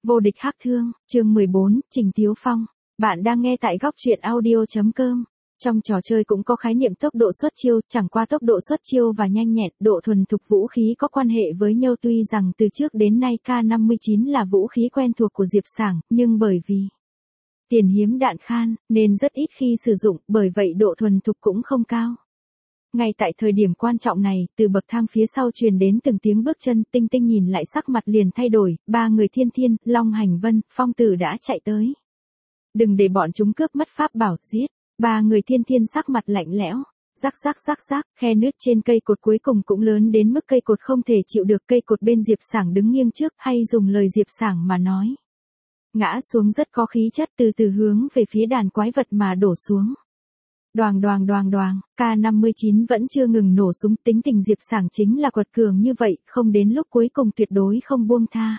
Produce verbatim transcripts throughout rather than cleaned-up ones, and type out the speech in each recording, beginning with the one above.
Vô địch hắc thương, chương mười bốn, Trình Tiếu Phong. Bạn đang nghe tại góc truyện audio.com. Trong trò chơi cũng có khái niệm tốc độ xuất chiêu, chẳng qua tốc độ xuất chiêu và nhanh nhẹn, độ thuần thục vũ khí có quan hệ với nhau. Tuy rằng từ trước đến nay K năm mươi chín là vũ khí quen thuộc của Diệp Sảng, nhưng bởi vì tiền hiếm đạn khan, nên rất ít khi sử dụng, bởi vậy độ thuần thục cũng không cao. Ngay tại thời điểm quan trọng này, từ bậc thang phía sau truyền đến từng tiếng bước chân, Tinh Tinh nhìn lại sắc mặt liền thay đổi, ba người Thiên Thiên, Long Hành Vân, Phong Tử đã chạy tới. Đừng để bọn chúng cướp mất pháp bảo, giết. Ba người Thiên Thiên sắc mặt lạnh lẽo. Rắc rắc rắc rắc, khe nứt trên cây cột cuối cùng cũng lớn đến mức cây cột không thể chịu được. Cây cột bên Diệp Sảng đứng nghiêng trước, hay dùng lời Diệp Sảng mà nói, ngã xuống rất có khí chất, từ từ hướng về phía đàn quái vật mà đổ xuống. Đoàng đoàng đoàng đoàng, K năm mươi chín vẫn chưa ngừng nổ súng. Tính tình Diệp Sảng chính là quật cường như vậy, không đến lúc cuối cùng tuyệt đối không buông tha.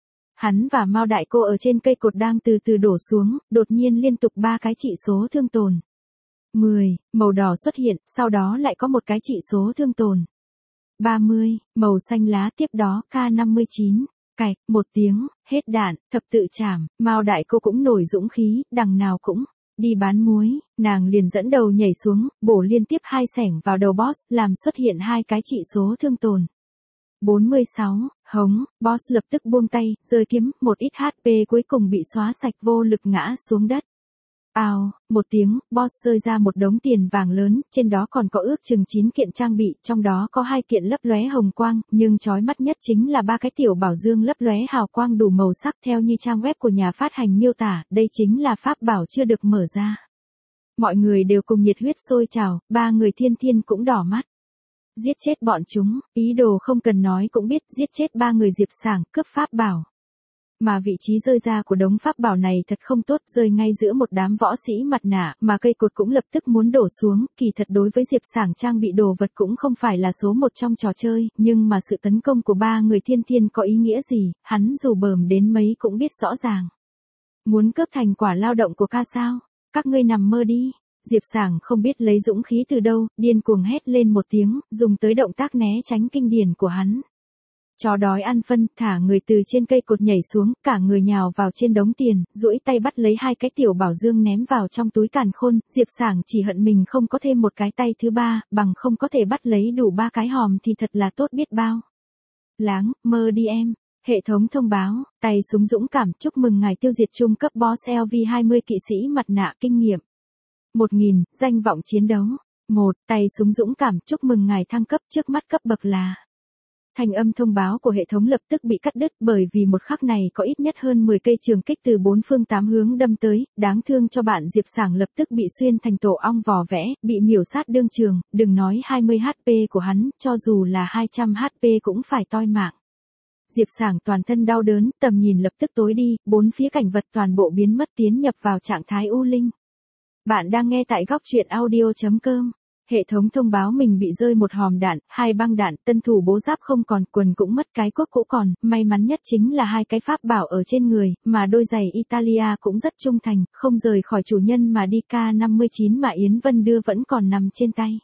Hắn và Mao Đại Cô ở trên cây cột đang từ từ đổ xuống, đột nhiên liên tục ba cái trị số thương tổn. mười, màu đỏ xuất hiện, sau đó lại có một cái trị số thương tổn. ba mươi, màu xanh lá, tiếp đó K năm mươi chín. Cạch, một tiếng, hết đạn, thập tự chảm. Mao Đại Cô cũng nổi dũng khí, đằng nào cũng đi bán muối, nàng liền dẫn đầu nhảy xuống, bổ liên tiếp hai xẻng vào đầu boss, làm xuất hiện hai cái trị số thương tổn. bốn mươi sáu, hống, boss lập tức buông tay, rơi kiếm, một ít hát pê cuối cùng bị xóa sạch, vô lực ngã xuống đất. Ào, một tiếng, boss rơi ra một đống tiền vàng lớn, trên đó còn có ước chừng chín kiện trang bị, trong đó có hai kiện lấp lóe hồng quang, nhưng chói mắt nhất chính là ba cái tiểu bảo dương lấp lóe hào quang đủ màu sắc. Theo như trang web của nhà phát hành miêu tả, đây chính là pháp bảo chưa được mở ra. Mọi người đều cùng nhiệt huyết sôi trào, ba người Thiên Thiên cũng đỏ mắt. Giết chết bọn chúng, ý đồ không cần nói cũng biết, giết chết ba người Diệp Sảng, cướp pháp bảo. Mà vị trí rơi ra của đống pháp bảo này thật không tốt, rơi ngay giữa một đám võ sĩ mặt nạ, mà cây cột cũng lập tức muốn đổ xuống. Kỳ thật đối với Diệp Sảng, trang bị đồ vật cũng không phải là số một trong trò chơi, nhưng mà sự tấn công của ba người Thiên Thiên có ý nghĩa gì, hắn dù bờm đến mấy cũng biết rõ ràng. Muốn cướp thành quả lao động của ca sao? Các ngươi nằm mơ đi. Diệp Sảng không biết lấy dũng khí từ đâu, điên cuồng hét lên một tiếng, dùng tới động tác né tránh kinh điển của hắn. Chó đói ăn phân, thả người từ trên cây cột nhảy xuống, cả người nhào vào trên đống tiền, duỗi tay bắt lấy hai cái tiểu bảo dương ném vào trong túi càn khôn. Diệp Sảng chỉ hận mình không có thêm một cái tay thứ ba, bằng không có thể bắt lấy đủ ba cái hòm thì thật là tốt biết bao. Láng, mơ đi em. Hệ thống thông báo, tay súng dũng cảm, chúc mừng ngài tiêu diệt trung cấp boss L V hai mươi kỵ sĩ mặt nạ kinh nghiệm. một nghìn, danh vọng chiến đấu. một, tay súng dũng cảm, chúc mừng ngài thăng cấp, trước mắt cấp bậc là. Thanh âm thông báo của hệ thống lập tức bị cắt đứt, bởi vì một khắc này có ít nhất hơn mười cây trường kích từ bốn phương tám hướng đâm tới, đáng thương cho bạn Diệp Sảng lập tức bị xuyên thành tổ ong vò vẽ, bị miểu sát đương trường, đừng nói hai mươi hát pê của hắn, cho dù là hai trăm hát pê cũng phải toi mạng. Diệp Sảng toàn thân đau đớn, tầm nhìn lập tức tối đi, bốn phía cảnh vật toàn bộ biến mất, tiến nhập vào trạng thái u linh. Bạn đang nghe tại góc truyện audio.com. Hệ thống thông báo mình bị rơi một hòm đạn, hai băng đạn, tân thủ bố giáp không còn, quần cũng mất, cái cuốc cũng còn, may mắn nhất chính là hai cái pháp bảo ở trên người, mà đôi giày Italia cũng rất trung thành, không rời khỏi chủ nhân mà đi. K năm mươi chín mà Yến Vân đưa vẫn còn nằm trên tay.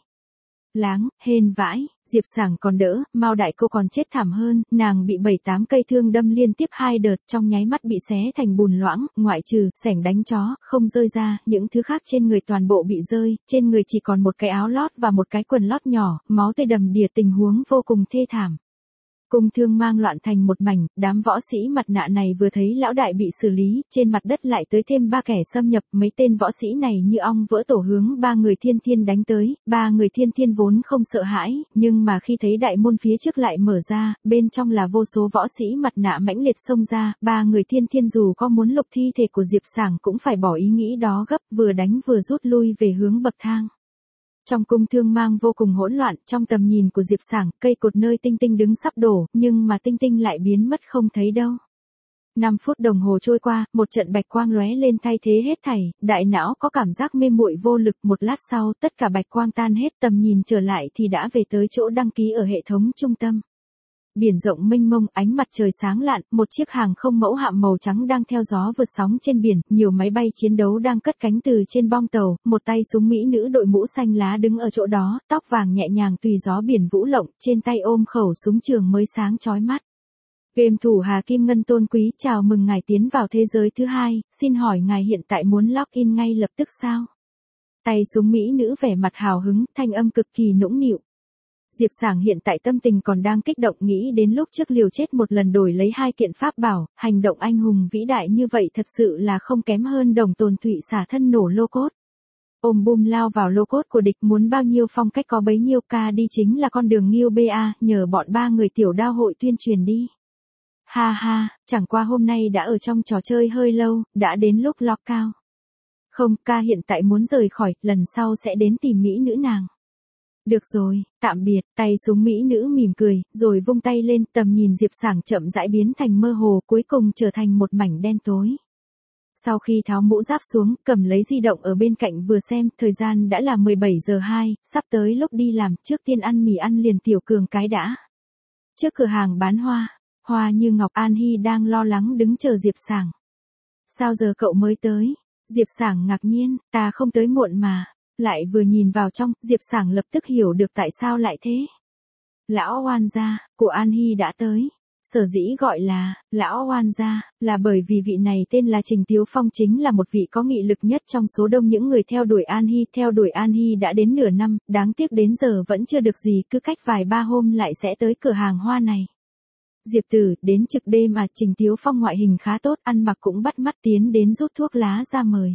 Láng, hên vãi, Diệp Sảng còn đỡ, Mao Đại Cô còn chết thảm hơn, nàng bị bảy tám cây thương đâm liên tiếp hai đợt, trong nháy mắt bị xé thành bùn loãng, ngoại trừ xẻng đánh chó, không rơi ra, những thứ khác trên người toàn bộ bị rơi, trên người chỉ còn một cái áo lót và một cái quần lót nhỏ, máu tươi đầm đìa, tình huống vô cùng thê thảm. Cung thương mang loạn thành một mảnh, đám võ sĩ mặt nạ này vừa thấy lão đại bị xử lý, trên mặt đất lại tới thêm ba kẻ xâm nhập, mấy tên võ sĩ này như ong vỡ tổ hướng ba người Thiên Thiên đánh tới. Ba người Thiên Thiên vốn không sợ hãi, nhưng mà khi thấy đại môn phía trước lại mở ra, bên trong là vô số võ sĩ mặt nạ mãnh liệt xông ra, ba người Thiên Thiên dù có muốn lục thi thể của Diệp Sảng cũng phải bỏ ý nghĩ đó gấp, vừa đánh vừa rút lui về hướng bậc thang. Trong cung thương mang vô cùng hỗn loạn, trong tầm nhìn của Diệp Sảng, cây cột nơi Tinh Tinh đứng sắp đổ, nhưng mà Tinh Tinh lại biến mất không thấy đâu. năm phút đồng hồ trôi qua, một trận bạch quang lóe lên thay thế hết thảy, đại não có cảm giác mê muội vô lực, một lát sau, tất cả bạch quang tan hết, tầm nhìn trở lại thì đã về tới chỗ đăng ký ở hệ thống trung tâm. Biển rộng mênh mông, ánh mặt trời sáng lạn, một chiếc hàng không mẫu hạm màu trắng đang theo gió vượt sóng trên biển, nhiều máy bay chiến đấu đang cất cánh từ trên bong tàu, một tay súng mỹ nữ đội mũ xanh lá đứng ở chỗ đó, tóc vàng nhẹ nhàng tùy gió biển vũ lộng, trên tay ôm khẩu súng trường mới sáng chói mắt. Game thủ Hà Kim Ngân tôn quý chào mừng ngài tiến vào thế giới thứ hai, xin hỏi ngài hiện tại muốn login ngay lập tức sao? Tay súng mỹ nữ vẻ mặt hào hứng, thanh âm cực kỳ nũng nịu. Diệp Sảng hiện tại tâm tình còn đang kích động, nghĩ đến lúc trước liều chết một lần đổi lấy hai kiện pháp bảo, hành động anh hùng vĩ đại như vậy thật sự là không kém hơn Đồng Tồn Thụy xả thân nổ lô cốt. Ôm bum lao vào lô cốt của địch, muốn bao nhiêu phong cách có bấy nhiêu, ca đi chính là con đường nghiêu ba, nhờ bọn ba người tiểu đao hội tuyên truyền đi. Ha ha, chẳng qua hôm nay đã ở trong trò chơi hơi lâu, đã đến lúc lock cao. Không, ca hiện tại muốn rời khỏi, lần sau sẽ đến tìm mỹ nữ nàng. Được rồi, tạm biệt, tay súng mỹ nữ mỉm cười, rồi vung tay lên, tầm nhìn Diệp Sảng chậm rãi biến thành mơ hồ, cuối cùng trở thành một mảnh đen tối. Sau khi tháo mũ giáp xuống, cầm lấy di động ở bên cạnh vừa xem, thời gian đã là mười bảy giờ hai, sắp tới lúc đi làm, trước tiên ăn mì ăn liền tiểu cường cái đã. Trước cửa hàng bán hoa, Hoa Như Ngọc, An Hi đang lo lắng đứng chờ Diệp Sảng. Sao giờ cậu mới tới? Diệp Sảng ngạc nhiên, ta không tới muộn mà. Lại vừa nhìn vào trong, Diệp Sảng lập tức hiểu được tại sao lại thế. Lão oan gia, của An Hi đã tới. Sở dĩ gọi là, lão oan gia, là bởi vì vị này tên là Trình Tiếu Phong, chính là một vị có nghị lực nhất trong số đông những người theo đuổi An Hi. Theo đuổi An Hi đã đến nửa năm, đáng tiếc đến giờ vẫn chưa được gì, cứ cách vài ba hôm lại sẽ tới cửa hàng hoa này. Diệp Tử, đến trực đêm à? Trình Tiếu Phong ngoại hình khá tốt, ăn mặc cũng bắt mắt, tiến đến rút thuốc lá ra mời.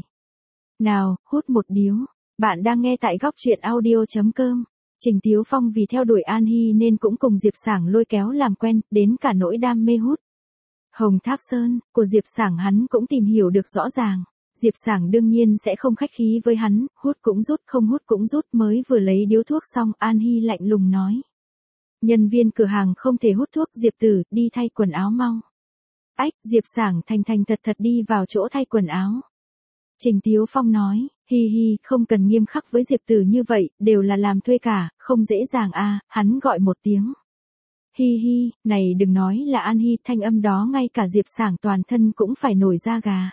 Nào, hút một điếu. Bạn đang nghe tại góc truyện audio chấm com. Trình Tiếu Phong vì theo đuổi An Hi nên cũng cùng Diệp Sảng lôi kéo làm quen, đến cả nỗi đam mê hút. Hồng Tháp Sơn, của Diệp Sảng hắn cũng tìm hiểu được rõ ràng. Diệp Sảng đương nhiên sẽ không khách khí với hắn, hút cũng rút, không hút cũng rút. Mới vừa lấy điếu thuốc xong, An Hi lạnh lùng nói. Nhân viên cửa hàng không thể hút thuốc, Diệp Tử, đi thay quần áo mau. Ách, Diệp Sảng thành thành thật thật đi vào chỗ thay quần áo. Trình Tiếu Phong nói, hi hi, không cần nghiêm khắc với Diệp Tử như vậy, đều là làm thuê cả, không dễ dàng à, hắn gọi một tiếng. Hi hi, này đừng nói là An Hi, thanh âm đó ngay cả Diệp Sảng toàn thân cũng phải nổi da gà.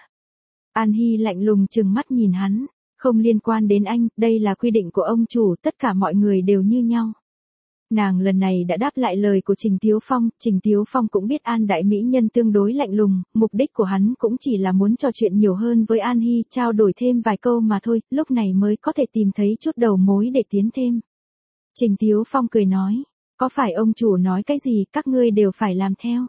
An Hi lạnh lùng trừng mắt nhìn hắn, không liên quan đến anh, đây là quy định của ông chủ, tất cả mọi người đều như nhau. Nàng lần này đã đáp lại lời của Trình Tiếu Phong, Trình Tiếu Phong cũng biết An đại mỹ nhân tương đối lạnh lùng, mục đích của hắn cũng chỉ là muốn trò chuyện nhiều hơn với An Hi, trao đổi thêm vài câu mà thôi, lúc này mới có thể tìm thấy chút đầu mối để tiến thêm. Trình Tiếu Phong cười nói, có phải ông chủ nói cái gì các ngươi đều phải làm theo?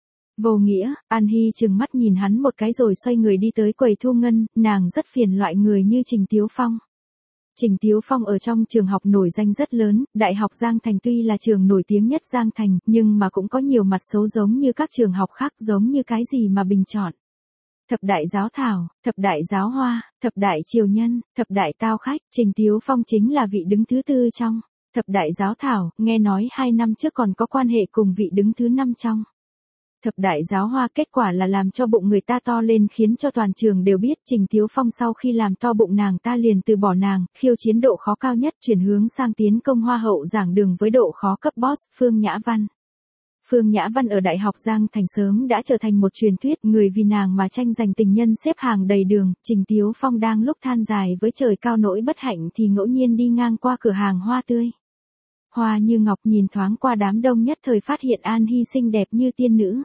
Vô nghĩa, An Hi trừng mắt nhìn hắn một cái rồi xoay người đi tới quầy thu ngân, nàng rất phiền loại người như Trình Tiếu Phong. Trình Tiếu Phong ở trong trường học nổi danh rất lớn, Đại học Giang Thành tuy là trường nổi tiếng nhất Giang Thành, nhưng mà cũng có nhiều mặt xấu giống như các trường học khác, giống như cái gì mà bình chọn. Thập đại giáo thảo, thập đại giáo hoa, thập đại triều nhân, thập đại tao khách, Trình Tiếu Phong chính là vị đứng thứ tư trong. Thập đại giáo thảo, nghe nói hai năm trước còn có quan hệ cùng vị đứng thứ năm trong. Thập đại giáo hoa, kết quả là làm cho bụng người ta to lên, khiến cho toàn trường đều biết. Trình Tiếu Phong sau khi làm to bụng nàng ta liền từ bỏ nàng, khiêu chiến độ khó cao nhất, chuyển hướng sang tiến công hoa hậu giảng đường với độ khó cấp boss, Phương Nhã Văn. Phương Nhã Văn ở Đại học Giang Thành sớm đã trở thành một truyền thuyết, người vì nàng mà tranh giành tình nhân xếp hàng đầy đường. Trình Tiếu Phong đang lúc than dài với trời cao nỗi bất hạnh thì ngẫu nhiên đi ngang qua cửa hàng hoa tươi. Hoa Như Ngọc nhìn thoáng qua đám đông, nhất thời phát hiện An Hi xinh đẹp như tiên nữ.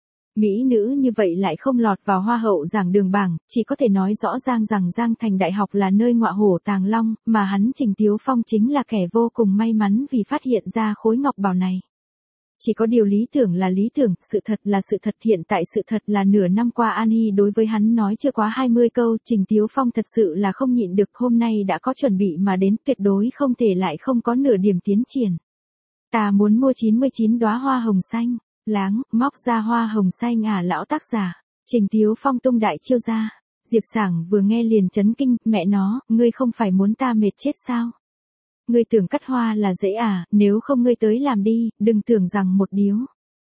Mỹ nữ như vậy lại không lọt vào hoa hậu giảng đường bảng, chỉ có thể nói rõ ràng rằng Giang Thành Đại học là nơi ngọa hổ tàng long, mà hắn Trình Tiếu Phong chính là kẻ vô cùng may mắn vì phát hiện ra khối ngọc bào này. Chỉ có điều lý tưởng là lý tưởng, sự thật là sự thật, hiện tại sự thật là nửa năm qua An Hi đối với hắn nói chưa quá hai mươi câu, Trình Tiếu Phong thật sự là không nhịn được, hôm nay đã có chuẩn bị mà đến, tuyệt đối không thể lại không có nửa điểm tiến triển. Ta muốn mua chín mươi chín đóa hoa hồng xanh. Láng, móc ra hoa hồng xanh à lão tác giả. Trình Tiếu Phong tung đại chiêu ra. Diệp Sảng vừa nghe liền chấn kinh, mẹ nó, ngươi không phải muốn ta mệt chết sao? Ngươi tưởng cắt hoa là dễ à, nếu không ngươi tới làm đi, đừng tưởng rằng một điếu.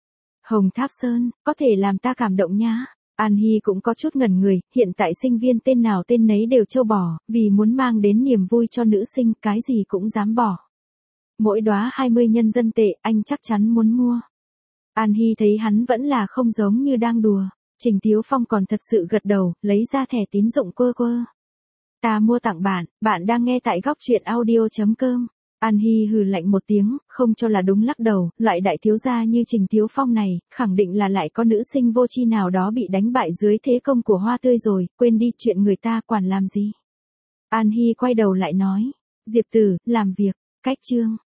Hồng Tháp Sơn, có thể làm ta cảm động nhá. An Hi cũng có chút ngẩn người, hiện tại sinh viên tên nào tên nấy đều trâu bò, vì muốn mang đến niềm vui cho nữ sinh, cái gì cũng dám bỏ. Mỗi đóa hai mươi nhân dân tệ, anh chắc chắn muốn mua. An Hi thấy hắn vẫn là không giống như đang đùa. Trình Tiếu Phong còn thật sự gật đầu, lấy ra thẻ tín dụng quơ quơ. Ta mua tặng bạn, bạn đang nghe tại góc truyện audio chấm com. An Hy hừ lạnh một tiếng, không cho là đúng lắc đầu, loại đại thiếu gia như Trình Tiếu Phong này, khẳng định là lại có nữ sinh vô tri nào đó bị đánh bại dưới thế công của Hoa Tươi rồi, quên đi chuyện người ta quản làm gì. An Hy quay đầu lại nói, Diệp Tử, làm việc, cách chương.